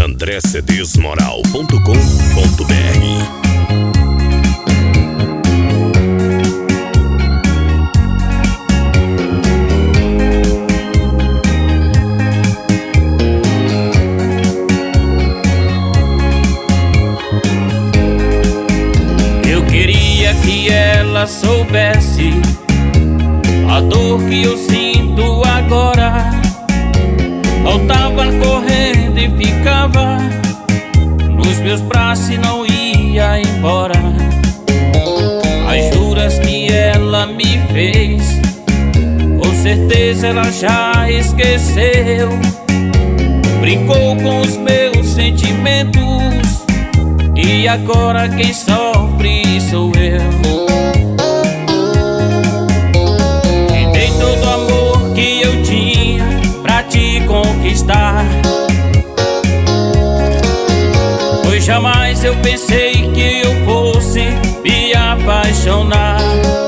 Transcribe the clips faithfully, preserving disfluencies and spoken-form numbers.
andré cedês moral ponto com ponto br. Que ela soubesse a dor que eu sinto agora. Voltava correndo e ficava nos meus braços e não ia embora. As juras que ela me fez, com certeza ela já esqueceu. Brincou com os meus sentimentos e agora quem sofre sou eu. E dei todo o amor que eu tinha pra te conquistar, pois jamais eu pensei que eu fosse me apaixonar.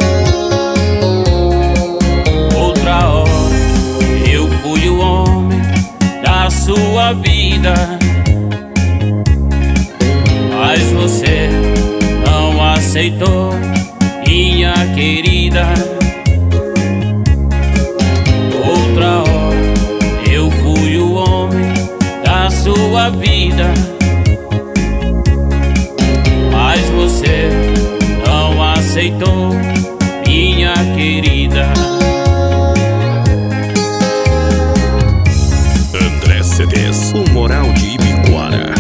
Outra hora eu fui o homem da sua vida, mas você não aceitou, minha querida. Outra hora eu fui o homem da sua vida, mas você não aceitou, minha querida. André Cedês, o moral de Ibicoara.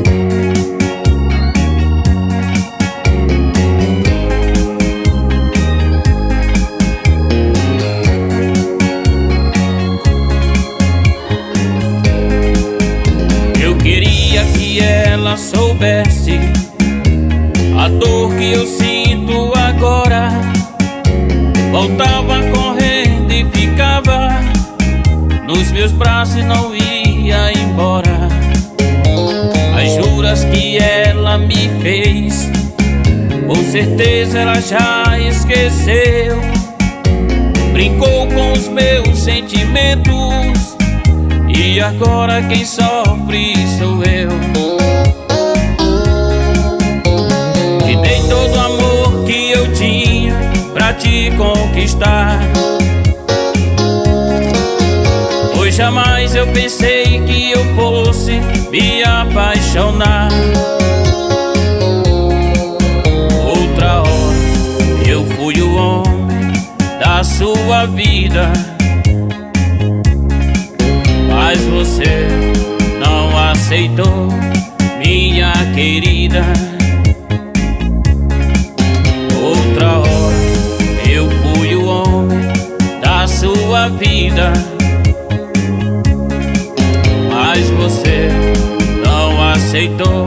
Que ela soubesse a dor que eu sinto agora. Voltava correndo e ficava nos meus braços e não ia embora. As juras que ela me fez, com certeza ela já esqueceu. Brincou com os meus sentimentos e agora quem sofre sou eu. Te dei todo o amor que eu tinha pra te conquistar, pois jamais eu pensei que eu fosse me apaixonar. Outra hora eu fui o homem da sua vida, mas você não aceitou, minha querida. Outra hora eu fui o homem da sua vida, mas você não aceitou,